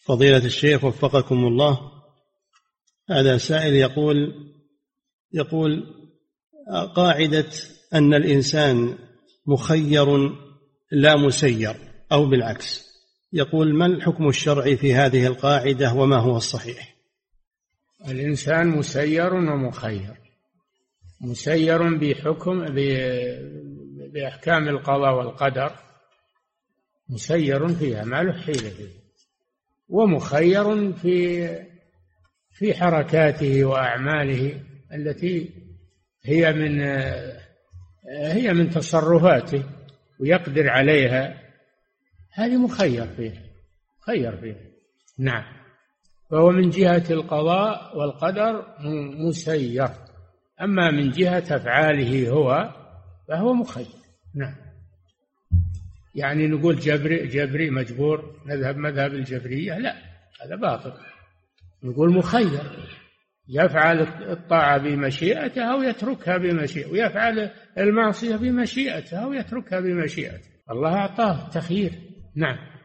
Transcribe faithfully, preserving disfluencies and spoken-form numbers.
فضيلة الشيخ وفقكم الله، هذا سائل يقول يقول قاعدة أن الإنسان مخير لا مسير أو بالعكس، يقول ما الحكم الشرعي في هذه القاعدة وما هو الصحيح؟ الإنسان مسير ومخير، مسير بحكم بأحكام القضاء والقدر، مسير فيها ما له حيلة فيها، ومخير في في حركاته وأعماله التي هي من هي من تصرفاته ويقدر عليها، هذه مخير فيها، خير فيها. نعم، فهو من جهة القضاء والقدر مسير، أما من جهة أفعاله هو فهو مخير. نعم، يعني نقول جبري جبري مجبور، نذهب مذهب الجبرية، لا، هذا باطل. نقول مخير، يفعل الطاعة بمشيئته أو يتركها بمشيئته، ويفعل المعصية بمشيئته أو يتركها بمشيئته، الله أعطاه التخيير. نعم.